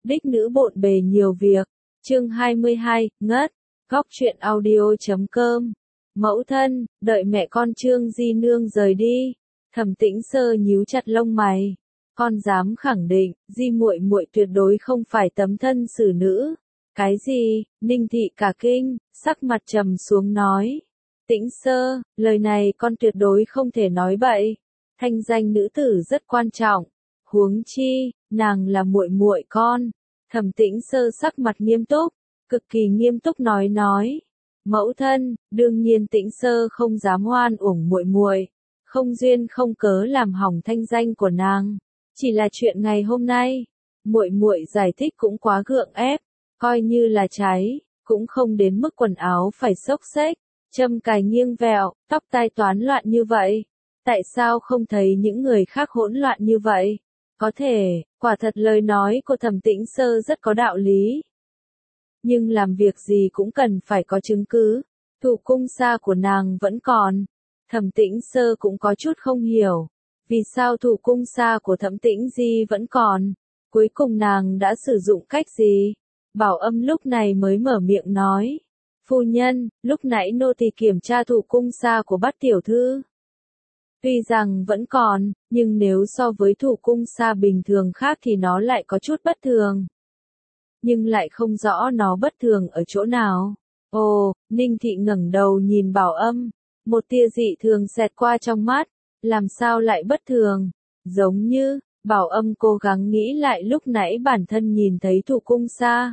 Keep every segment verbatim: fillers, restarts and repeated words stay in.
đích nữ bộn bề nhiều việc. Chương hai mươi hai, ngất. Góc truyện audio chấm com. Mẫu thân, đợi mẹ con Trương Di Nương rời đi. Thẩm Tĩnh Sơ nhíu chặt lông mày. Con dám khẳng định, Di muội muội tuyệt đối không phải tấm thân xử nữ. Cái gì? Ninh Thị cả kinh, sắc mặt trầm xuống nói. Tĩnh Sơ, lời này con tuyệt đối không thể nói bậy. Thanh danh nữ tử rất quan trọng. Huống chi, nàng là muội muội con. Thẩm Tĩnh Sơ sắc mặt nghiêm túc, cực kỳ nghiêm túc nói nói. Mẫu thân, đương nhiên Tĩnh Sơ không dám hoan uổng muội muội, không duyên không cớ làm hỏng thanh danh của nàng. Chỉ là chuyện ngày hôm nay, muội muội giải thích cũng quá gượng ép, coi như là trái, cũng không đến mức quần áo phải xốc xếch, châm cài nghiêng vẹo, tóc tai toán loạn như vậy. Tại sao không thấy những người khác hỗn loạn như vậy? Có thể, quả thật lời nói của Thẩm Tĩnh Sơ rất có đạo lý. Nhưng làm việc gì cũng cần phải có chứng cứ. Thủ cung xa của nàng vẫn còn. Thẩm Tĩnh Sơ cũng có chút không hiểu. Vì sao thủ cung xa của Thẩm Tĩnh Di vẫn còn? Cuối cùng nàng đã sử dụng cách gì? Bảo Âm lúc này mới mở miệng nói. Phu nhân, lúc nãy nô tỳ kiểm tra thủ cung xa của Bát tiểu thư. Tuy rằng vẫn còn, nhưng nếu so với thủ cung xa bình thường khác thì nó lại có chút bất thường. Nhưng lại không rõ nó bất thường ở chỗ nào. Ồ, Ninh Thị ngẩng đầu nhìn Bảo Âm, một tia dị thường xẹt qua trong mắt, làm sao lại bất thường? Giống như, Bảo Âm cố gắng nghĩ lại lúc nãy bản thân nhìn thấy thủ cung xa.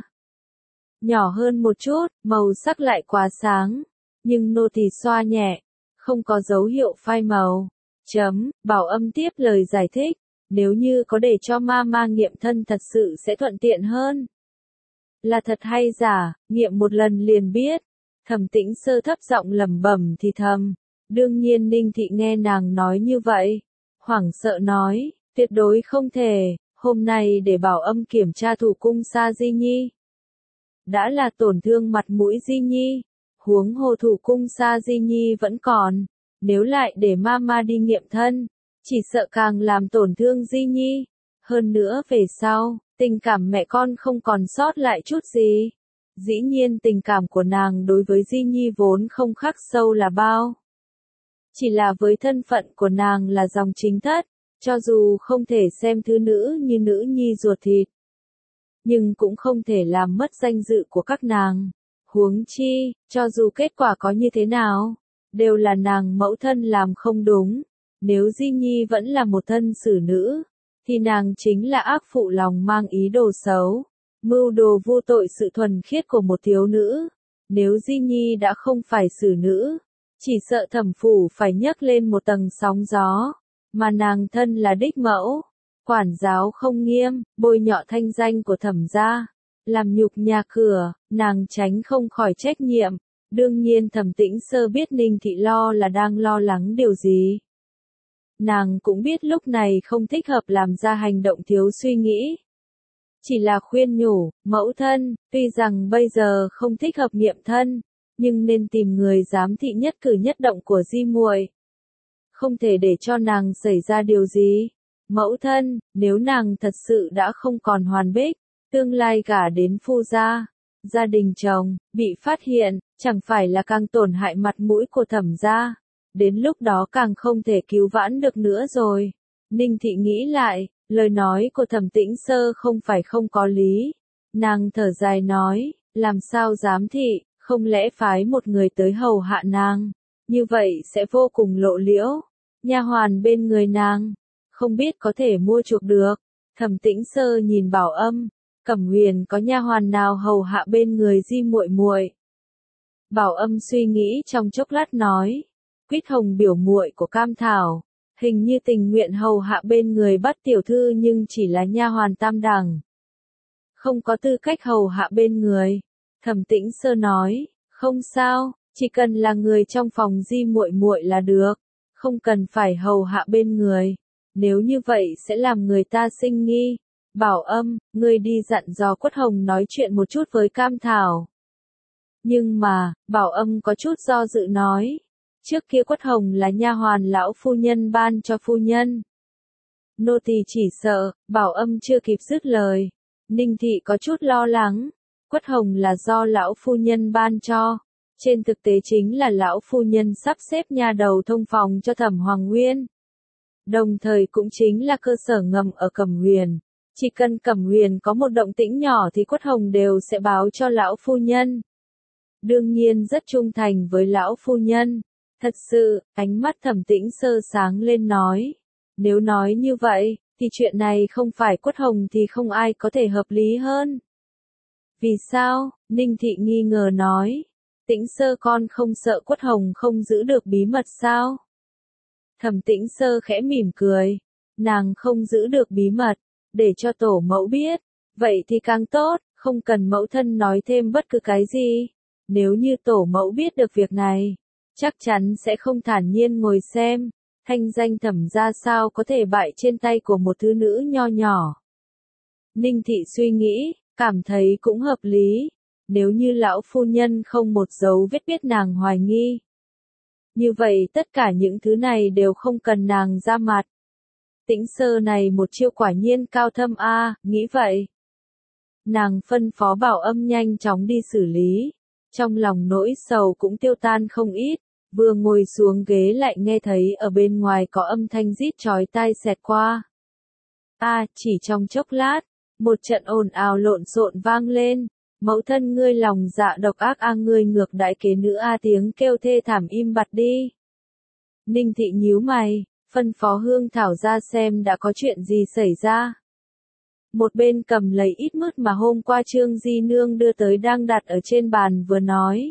Nhỏ hơn một chút, màu sắc lại quá sáng, nhưng nô tỳ xoa nhẹ, không có dấu hiệu phai màu. Chấm, Bảo Âm tiếp lời giải thích, nếu như có để cho ma ma nghiệm thân thật sự sẽ thuận tiện hơn. Là thật hay giả, nghiệm một lần liền biết. Thẩm Tĩnh Sơ thấp giọng lẩm bẩm thì thầm. Đương nhiên Ninh Thị nghe nàng nói như vậy, hoảng sợ nói, tuyệt đối không thể, hôm nay để Bảo Âm kiểm tra thủ cung xa Di Nhi. Đã là tổn thương mặt mũi Di Nhi, huống hồ thủ cung xa Di Nhi vẫn còn. Nếu lại để mama đi nghiệm thân, chỉ sợ càng làm tổn thương Di Nhi. Hơn nữa về sau, tình cảm mẹ con không còn sót lại chút gì. Dĩ nhiên tình cảm của nàng đối với Di Nhi vốn không khắc sâu là bao. Chỉ là với thân phận của nàng là dòng chính thất, cho dù không thể xem thứ nữ như nữ nhi ruột thịt, nhưng cũng không thể làm mất danh dự của các nàng. Huống chi, cho dù kết quả có như thế nào, đều là nàng mẫu thân làm không đúng. Nếu Di Nhi vẫn là một thân xử nữ, thì nàng chính là ác phụ lòng mang ý đồ xấu, mưu đồ vô tội sự thuần khiết của một thiếu nữ. Nếu Di Nhi đã không phải xử nữ, chỉ sợ thẩm phủ phải nhấc lên một tầng sóng gió, mà nàng thân là đích mẫu, quản giáo không nghiêm, bôi nhọ thanh danh của thẩm gia, làm nhục nhà cửa, nàng tránh không khỏi trách nhiệm. Đương nhiên Thẩm Tĩnh Sơ biết Ninh Thị lo là đang lo lắng điều gì. Nàng cũng biết lúc này không thích hợp làm ra hành động thiếu suy nghĩ. Chỉ là khuyên nhủ, mẫu thân, tuy rằng bây giờ không thích hợp nghiệm thân, nhưng nên tìm người giám thị nhất cử nhất động của Di muội. Không thể để cho nàng xảy ra điều gì. Mẫu thân, nếu nàng thật sự đã không còn hoàn bích, tương lai gả đến phu gia, gia đình chồng, bị phát hiện, chẳng phải là càng tổn hại mặt mũi của thẩm gia. Đến lúc đó càng không thể cứu vãn được nữa rồi. Ninh Thị nghĩ lại, lời nói của Thẩm Tĩnh Sơ không phải không có lý. Nàng thở dài nói, làm sao giám thị, không lẽ phái một người tới hầu hạ nàng, như vậy sẽ vô cùng lộ liễu. Nha hoàn bên người nàng, không biết có thể mua chuộc được. Thẩm Tĩnh Sơ nhìn Bảo Âm, Cẩm Huyền có nha hoàn nào hầu hạ bên người Di muội muội? Bảo Âm suy nghĩ trong chốc lát nói, Quýt Hồng biểu muội của Cam Thảo, hình như tình nguyện hầu hạ bên người Bát tiểu thư nhưng chỉ là nha hoàn tam đẳng, không có tư cách hầu hạ bên người. Thẩm Tĩnh Sơ nói, không sao, chỉ cần là người trong phòng Di muội muội là được, không cần phải hầu hạ bên người. Nếu như vậy sẽ làm người ta sinh nghi. Bảo Âm, ngươi đi dặn dò Quất Hồng nói chuyện một chút với Cam Thảo. Nhưng mà, Bảo Âm có chút do dự nói, trước kia Quất Hồng là nha hoàn lão phu nhân ban cho phu nhân. Nô tỳ chỉ sợ, Bảo Âm chưa kịp dứt lời, Ninh Thị có chút lo lắng, quất hồng là do lão phu nhân ban cho, trên thực tế chính là lão phu nhân sắp xếp nha đầu thông phòng cho Thẩm Hoàng Nguyên. Đồng thời cũng chính là cơ sở ngầm ở Cẩm Huyền, chỉ cần Cẩm Huyền có một động tĩnh nhỏ thì quất hồng đều sẽ báo cho lão phu nhân. Đương nhiên rất trung thành với lão phu nhân. Thật sự, ánh mắt Thẩm Tĩnh Sơ sáng lên nói. Nếu nói như vậy, thì chuyện này không phải quất hồng thì không ai có thể hợp lý hơn. Vì sao? Ninh Thị nghi ngờ nói. Tĩnh Sơ con không sợ quất hồng không giữ được bí mật sao? Thẩm Tĩnh Sơ khẽ mỉm cười. Nàng không giữ được bí mật, để cho tổ mẫu biết. Vậy thì càng tốt, không cần mẫu thân nói thêm bất cứ cái gì. Nếu như tổ mẫu biết được việc này, chắc chắn sẽ không thản nhiên ngồi xem. Thanh danh Thẩm ra sao có thể bại trên tay của một thứ nữ nho nhỏ. Ninh Thị suy nghĩ, cảm thấy cũng hợp lý. Nếu như lão phu nhân không một dấu vết biết nàng hoài nghi. Như vậy tất cả những thứ này đều không cần nàng ra mặt. Tĩnh Sơ này một chiêu quả nhiên cao thâm a, à, nghĩ vậy. Nàng phân phó Bảo Âm nhanh chóng đi xử lý. Trong lòng nỗi sầu cũng tiêu tan không ít. Vừa ngồi xuống ghế lại nghe thấy ở bên ngoài có âm thanh rít chói tai xẹt qua. A, à, chỉ trong chốc lát, một trận ồn ào lộn xộn vang lên. Mẫu thân ngươi lòng dạ độc ác a, ngươi ngược đãi kế nữ a, tiếng kêu thê thảm im bặt đi. Ninh Thị nhíu mày, phân phó Hương Thảo ra xem đã có chuyện gì xảy ra. Một bên cầm lấy ít mứt mà hôm qua Trương Di Nương đưa tới đang đặt ở trên bàn vừa nói.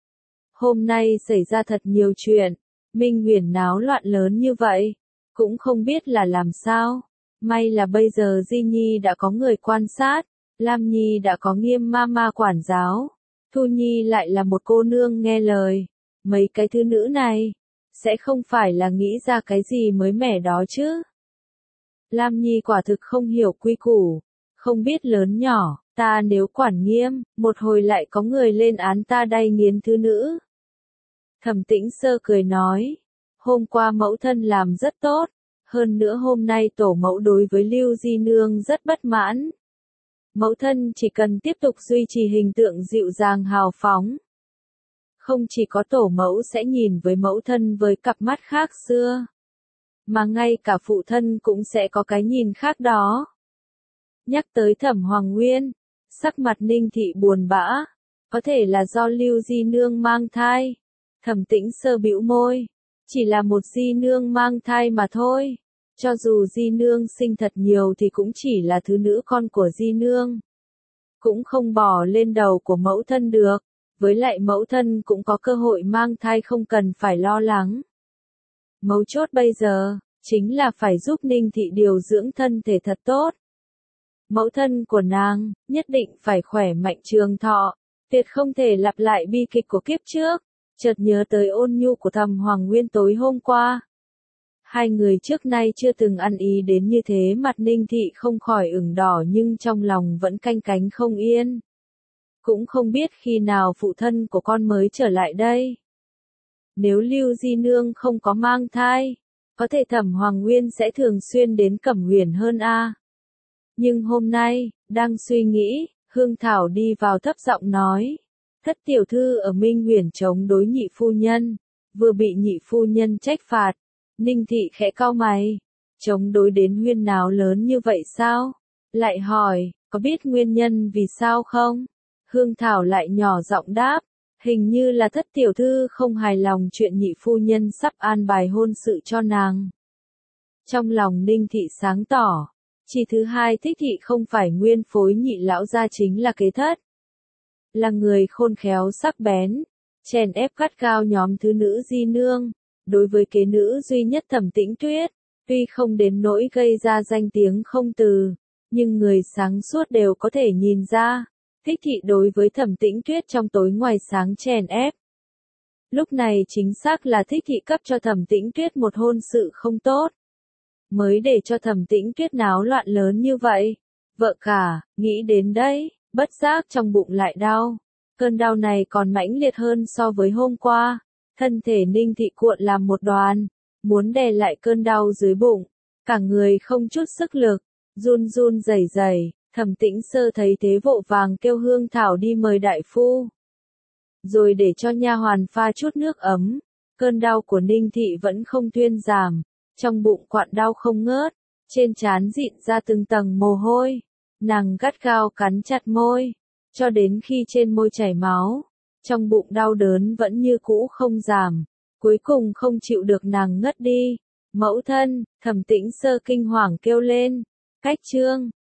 Hôm nay xảy ra thật nhiều chuyện, Minh Huyền náo loạn lớn như vậy, cũng không biết là làm sao. May là bây giờ Di Nhi đã có người quan sát, Lam Nhi đã có Nghiêm ma ma quản giáo, Thu Nhi lại là một cô nương nghe lời. Mấy cái thứ nữ này, sẽ không phải là nghĩ ra cái gì mới mẻ đó chứ. Lam Nhi quả thực không hiểu quy củ, không biết lớn nhỏ, ta nếu quản nghiêm, một hồi lại có người lên án ta đay nghiến thứ nữ. Thẩm Tĩnh Sơ cười nói, hôm qua mẫu thân làm rất tốt, hơn nữa hôm nay tổ mẫu đối với Lưu Di Nương rất bất mãn. Mẫu thân chỉ cần tiếp tục duy trì hình tượng dịu dàng hào phóng. Không chỉ có tổ mẫu sẽ nhìn với mẫu thân với cặp mắt khác xưa, mà ngay cả phụ thân cũng sẽ có cái nhìn khác đó. Nhắc tới Thẩm Hoàng Nguyên, sắc mặt Ninh Thị buồn bã, có thể là do Lưu Di Nương mang thai. Thẩm Tĩnh Sơ bĩu môi, chỉ là một Di Nương mang thai mà thôi. Cho dù Di Nương sinh thật nhiều thì cũng chỉ là thứ nữ con của Di Nương. Cũng không bỏ lên đầu của mẫu thân được, với lại mẫu thân cũng có cơ hội mang thai không cần phải lo lắng. Mấu chốt bây giờ, chính là phải giúp Ninh Thị điều dưỡng thân thể thật tốt. Mẫu thân của nàng, nhất định phải khỏe mạnh trường thọ, tuyệt không thể lặp lại bi kịch của kiếp trước. Chợt nhớ tới ôn nhu của Thẩm Hoàng Nguyên tối hôm qua. Hai người trước nay chưa từng ăn ý đến như thế, mặt Ninh Thị không khỏi ửng đỏ nhưng trong lòng vẫn canh cánh không yên. Cũng không biết khi nào phụ thân của con mới trở lại đây. Nếu Lưu Di Nương không có mang thai, có thể Thẩm Hoàng Nguyên sẽ thường xuyên đến Cẩm Huyền hơn a. Nhưng hôm nay, đang suy nghĩ, Hương Thảo đi vào thấp giọng nói. Thất tiểu thư ở Minh Huyền chống đối nhị phu nhân, vừa bị nhị phu nhân trách phạt. Ninh Thị khẽ cau mày, chống đối đến huyên náo lớn như vậy sao? Lại hỏi, có biết nguyên nhân vì sao không? Hương Thảo lại nhỏ giọng đáp, hình như là thất tiểu thư không hài lòng chuyện nhị phu nhân sắp an bài hôn sự cho nàng. Trong lòng Ninh Thị sáng tỏ, chỉ thứ hai thích thị không phải nguyên phối nhị lão gia chính là kế thất. Là người khôn khéo sắc bén, chèn ép gắt gao nhóm thứ nữ Di Nương. Đối với kế nữ duy nhất Thẩm Tĩnh Tuyết, tuy không đến nỗi gây ra danh tiếng không từ, nhưng người sáng suốt đều có thể nhìn ra, thích thị đối với Thẩm Tĩnh Tuyết trong tối ngoài sáng chèn ép. Lúc này chính xác là thích thị cấp cho Thẩm Tĩnh Tuyết một hôn sự không tốt, mới để cho Thẩm Tĩnh Tuyết náo loạn lớn như vậy. Vợ cả, nghĩ đến đấy, bất giác trong bụng lại đau, cơn đau này còn mãnh liệt hơn so với hôm qua. Thân thể Ninh Thị cuộn làm một đoàn, muốn đè lại cơn đau dưới bụng, cả người không chút sức lực, run run rẩy rẩy, Thẩm Tĩnh Sơ thấy thế vội vàng kêu Hương Thảo đi mời đại phu. Rồi để cho nha hoàn pha chút nước ấm. Cơn đau của Ninh Thị vẫn không thuyên giảm, trong bụng quặn đau không ngớt, trên trán dịn ra từng tầng mồ hôi. Nàng gắt gao cắn chặt môi, cho đến khi trên môi chảy máu, trong bụng đau đớn vẫn như cũ không giảm, cuối cùng không chịu được nàng ngất đi. Mẫu thân, Thẩm Tĩnh Sơ kinh hoàng kêu lên, cách trương,